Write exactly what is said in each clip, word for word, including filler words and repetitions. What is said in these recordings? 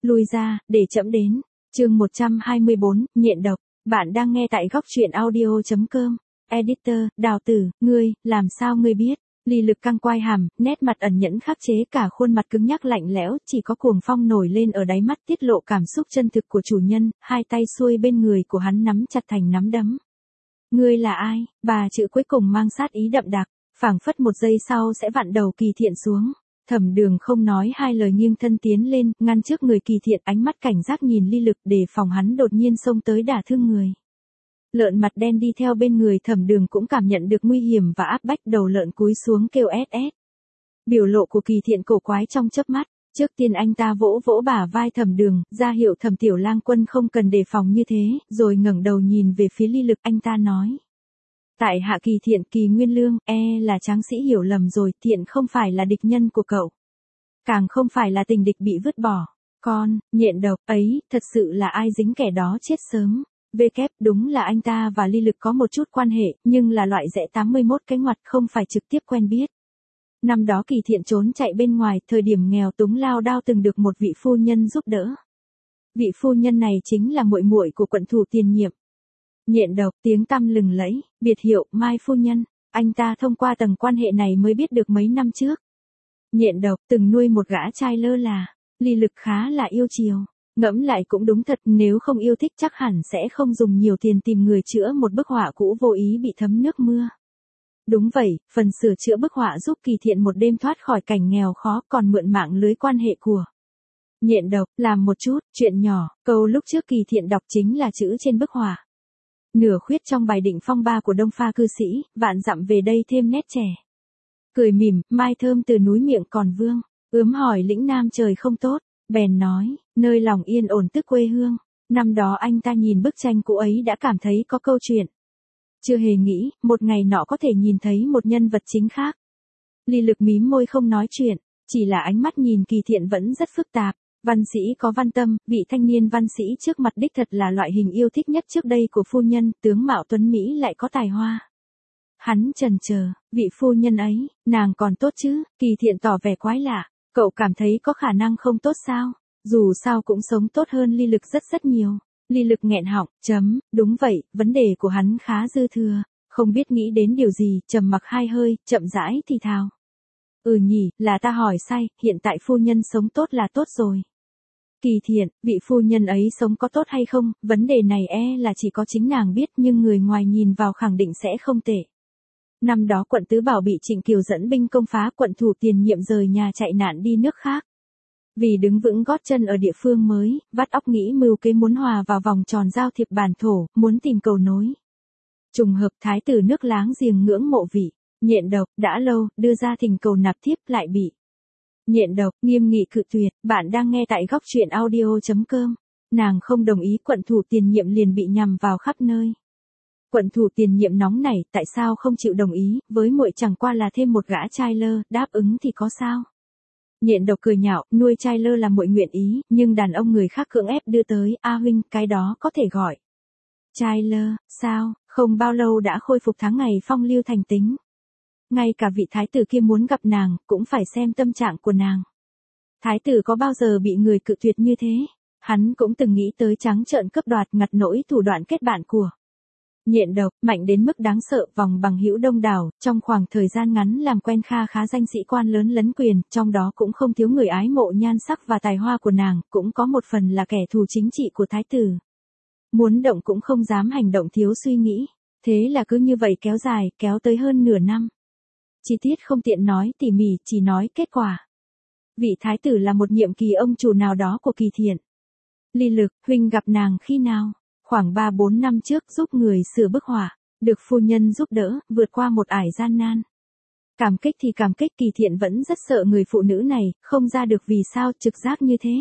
Lui ra, để trẫm đến. Chương một trăm hai mươi bốn, nhện độc. Bạn đang nghe tại góc truyện audio chấm com. Editor, Đào Tử, ngươi, làm sao ngươi biết? Ly Lực căng quai hàm, nét mặt ẩn nhẫn khắc chế cả khuôn mặt cứng nhắc lạnh lẽo, chỉ có cuồng phong nổi lên ở đáy mắt tiết lộ cảm xúc chân thực của chủ nhân, hai tay xuôi bên người của hắn nắm chặt thành nắm đấm. Ngươi là ai? Bà chữ cuối cùng mang sát ý đậm đặc, phảng phất một giây sau sẽ vặn đầu Kỳ Thiện xuống. Thẩm Đường không nói hai lời nghiêng thân tiến lên, ngăn trước người Kỳ Thiện, ánh mắt cảnh giác nhìn Ly Lực để phòng hắn đột nhiên xông tới đả thương người. Lợn mặt đen đi theo bên người Thẩm Đường cũng cảm nhận được nguy hiểm và áp bách, đầu lợn cúi xuống kêu ét ét. Biểu lộ của Kỳ Thiện cổ quái trong chớp mắt, trước tiên anh ta vỗ vỗ bả vai Thẩm Đường, ra hiệu Thẩm Tiểu Lang Quân không cần đề phòng như thế, rồi ngẩng đầu nhìn về phía Ly Lực, anh ta nói. Tại hạ Kỳ Thiện, Kỳ Nguyên Lương, e là tráng sĩ hiểu lầm rồi, Thiện không phải là địch nhân của cậu. Càng không phải là tình địch bị vứt bỏ. Con, nhện độc ấy, thật sự là ai dính kẻ đó chết sớm. Vê kép, đúng là anh ta và Ly Lực có một chút quan hệ, nhưng là loại rẽ tám mươi mốt cái ngoặt, không phải trực tiếp quen biết. Năm đó Kỳ Thiện trốn chạy bên ngoài, thời điểm nghèo túng lao đao từng được một vị phu nhân giúp đỡ. Vị phu nhân này chính là muội muội của quận thủ tiền nhiệm. Nhện độc, tiếng tăm lừng lẫy, biệt hiệu Mai phu nhân, anh ta thông qua tầng quan hệ này mới biết được mấy năm trước. Nhện độc từng nuôi một gã trai lơ là, Ly Lực khá là yêu chiều. Ngẫm lại cũng đúng thật, nếu không yêu thích chắc hẳn sẽ không dùng nhiều tiền tìm người chữa một bức họa cũ vô ý bị thấm nước mưa. Đúng vậy, phần sửa chữa bức họa giúp Kỳ Thiện một đêm thoát khỏi cảnh nghèo khó, còn mượn mạng lưới quan hệ của nhện độc, làm một chút, chuyện nhỏ, câu lúc trước Kỳ Thiện đọc chính là chữ trên bức họa. Nửa khuyết trong bài định phong ba của Đông Pha cư sĩ, vạn dặm về đây thêm nét trẻ. Cười mỉm, mai thơm từ núi miệng còn vương, ướm hỏi lĩnh nam trời không tốt. Bèn nói, nơi lòng yên ổn tức quê hương. Năm đó anh ta nhìn bức tranh cũ ấy đã cảm thấy có câu chuyện. Chưa hề nghĩ, một ngày nọ có thể nhìn thấy một nhân vật chính khác. Ly Lực mím môi không nói chuyện, chỉ là ánh mắt nhìn Kỳ Thiện vẫn rất phức tạp. Văn sĩ có văn tâm, vị thanh niên văn sĩ trước mặt đích thật là loại hình yêu thích nhất trước đây của phu nhân, tướng mạo tuấn Mỹ lại có tài hoa. Hắn chần chờ, vị phu nhân ấy, nàng còn tốt chứ? Kỳ Thiện tỏ vẻ quái lạ. Cậu cảm thấy có khả năng không tốt sao? Dù sao cũng sống tốt hơn Ly Lực rất rất nhiều. Ly Lực nghẹn họng, chấm, đúng vậy, vấn đề của hắn khá dư thừa, không biết nghĩ đến điều gì, trầm mặc hai hơi, chậm rãi thì thào. Ừ nhỉ, là ta hỏi sai, hiện tại phu nhân sống tốt là tốt rồi. Kỳ Thiện, vị phu nhân ấy sống có tốt hay không, vấn đề này e là chỉ có chính nàng biết, nhưng người ngoài nhìn vào khẳng định sẽ không tệ. Năm đó quận Tứ Bảo bị Trịnh Kiều dẫn binh công phá, quận thủ tiền nhiệm rời nhà chạy nạn đi nước khác. Vì đứng vững gót chân ở địa phương mới, vắt óc nghĩ mưu kế muốn hòa vào vòng tròn giao thiệp bản thổ, muốn tìm cầu nối. Trùng hợp thái tử nước láng giềng ngưỡng mộ vị, nhện độc, đã lâu, đưa ra thỉnh cầu nạp thiếp lại bị. Nhện độc, nghiêm nghị cự tuyệt, bạn đang nghe tại góc truyện audio chấm com. Nàng không đồng ý, quận thủ tiền nhiệm liền bị nhằm vào khắp nơi. Quận thủ tiền nhiệm nóng nảy, tại sao không chịu đồng ý, với muội chẳng qua là thêm một gã trai lơ, đáp ứng thì có sao. Nhện độc cười nhạo, nuôi trai lơ là muội nguyện ý, nhưng đàn ông người khác cưỡng ép đưa tới, a huynh, cái đó có thể gọi. Trai lơ, sao, không bao lâu đã khôi phục tháng ngày phong lưu thành tính. Ngay cả vị thái tử kia muốn gặp nàng, cũng phải xem tâm trạng của nàng. Thái tử có bao giờ bị người cự tuyệt như thế? Hắn cũng từng nghĩ tới trắng trợn cướp đoạt, ngặt nỗi thủ đoạn kết bạn của nhện độc, mạnh đến mức đáng sợ, vòng bằng hữu đông đảo, trong khoảng thời gian ngắn làm quen kha khá danh sĩ quan lớn lấn quyền, trong đó cũng không thiếu người ái mộ nhan sắc và tài hoa của nàng, cũng có một phần là kẻ thù chính trị của thái tử. Muốn động cũng không dám hành động thiếu suy nghĩ, thế là cứ như vậy kéo dài, kéo tới hơn nửa năm. Chi tiết không tiện nói tỉ mỉ, chỉ nói kết quả. Vị thái tử là một nhiệm kỳ ông chủ nào đó của Kỳ Thiện. Ly Lực, huynh gặp nàng khi nào? Khoảng ba bốn năm trước, giúp người sửa bức họa, được phu nhân giúp đỡ, vượt qua một ải gian nan. Cảm kích thì cảm kích, Kỳ Thiện vẫn rất sợ người phụ nữ này, không ra được vì sao trực giác như thế.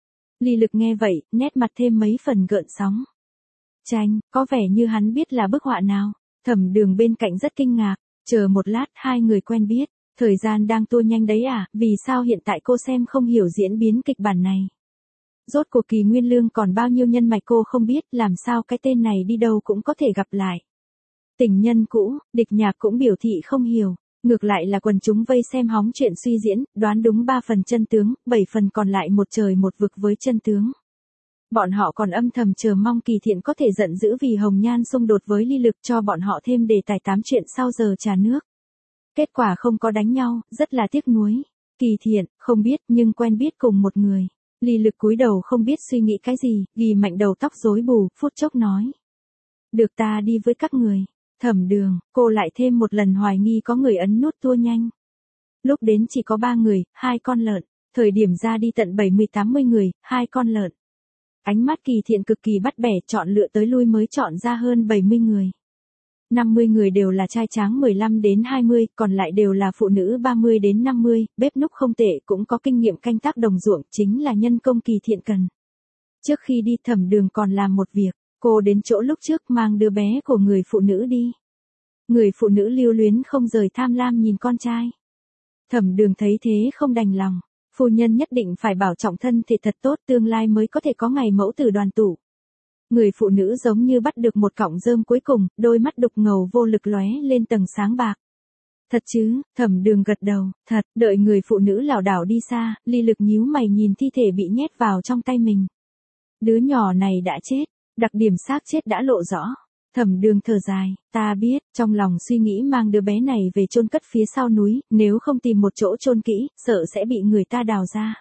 Ly Lực nghe vậy, nét mặt thêm mấy phần gợn sóng. Tranh, có vẻ như hắn biết là bức họa nào. Thẩm Đường bên cạnh rất kinh ngạc, chờ một lát hai người quen biết, thời gian đang trôi nhanh đấy à, vì sao hiện tại cô xem không hiểu diễn biến kịch bản này. Rốt cuộc Kỳ Nguyên Lương còn bao nhiêu nhân mạch cô không biết, làm sao cái tên này đi đâu cũng có thể gặp lại. Tình nhân cũ, địch nhạc cũng biểu thị không hiểu. Ngược lại là quần chúng vây xem hóng chuyện suy diễn, đoán đúng ba phần chân tướng, bảy phần còn lại một trời một vực với chân tướng. Bọn họ còn âm thầm chờ mong Kỳ Thiện có thể giận dữ vì Hồng Nhan xung đột với Ly Lực cho bọn họ thêm đề tài tám chuyện sau giờ trà nước. Kết quả không có đánh nhau, rất là tiếc nuối. Kỳ Thiện, không biết nhưng quen biết cùng một người. Ly Lực cúi đầu không biết suy nghĩ cái gì, ghi mạnh đầu tóc rối bù, phút chốc nói. Được ta đi với các người. Thẩm Đường, cô lại thêm một lần hoài nghi có người ấn nút tua nhanh. Lúc đến chỉ có ba người, hai con lợn. Thời điểm ra đi tận bảy mươi tám mươi người, hai con lợn. Ánh mắt Kỳ Thiện cực kỳ bắt bẻ, chọn lựa tới lui mới chọn ra hơn bảy mươi người. năm mươi người đều là trai tráng mười lăm đến hai mươi, còn lại đều là phụ nữ ba mươi đến năm mươi, bếp núc không tệ, cũng có kinh nghiệm canh tác đồng ruộng, chính là nhân công Kỳ Thiện cần. Trước khi đi Thẩm Đường còn làm một việc, cô đến chỗ lúc trước mang đứa bé của người phụ nữ đi. Người phụ nữ lưu luyến không rời tham lam nhìn con trai. Thẩm Đường thấy thế không đành lòng. Phu nhân nhất định phải bảo trọng thân thể thật tốt, tương lai mới có thể có ngày mẫu tử đoàn tụ. Người phụ nữ giống như bắt được một cọng rơm cuối cùng, đôi mắt đục ngầu vô lực lóe lên tầng sáng bạc. Thật chứ, Thẩm Đường gật đầu, thật, đợi người phụ nữ lảo đảo đi xa, Ly Lực nhíu mày nhìn thi thể bị nhét vào trong tay mình. Đứa nhỏ này đã chết, đặc điểm xác chết đã lộ rõ. Thẩm Đường thở dài, ta biết, trong lòng suy nghĩ mang đứa bé này về chôn cất phía sau núi, nếu không tìm một chỗ chôn kỹ, sợ sẽ bị người ta đào ra.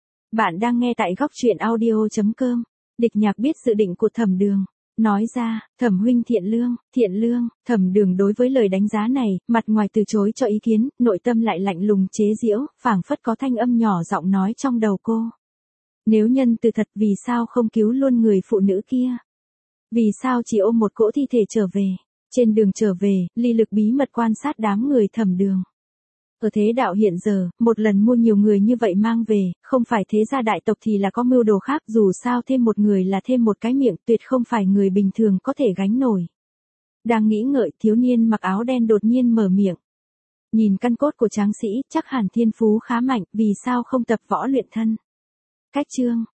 Bạn đang nghe tại góc truyện audio chấm com. Địch Nhạc biết dự định của Thẩm Đường, nói ra, Thẩm huynh thiện lương, thiện lương. Thẩm Đường đối với lời đánh giá này, mặt ngoài từ chối cho ý kiến, nội tâm lại lạnh lùng chế giễu, phảng phất có thanh âm nhỏ giọng nói trong đầu cô. Nếu nhân từ thật, vì sao không cứu luôn người phụ nữ kia? Vì sao chỉ ôm một cỗ thi thể trở về? Trên đường trở về, Ly Lực bí mật quan sát đám người Thẩm Đường. Ở thế đạo hiện giờ, một lần mua nhiều người như vậy mang về, không phải thế gia đại tộc thì là có mưu đồ khác, dù sao thêm một người là thêm một cái miệng, tuyệt không phải người bình thường có thể gánh nổi. Đang nghĩ ngợi, thiếu niên mặc áo đen đột nhiên mở miệng. Nhìn căn cốt của tráng sĩ, chắc hẳn thiên phú khá mạnh, vì sao không tập võ luyện thân? Cách chương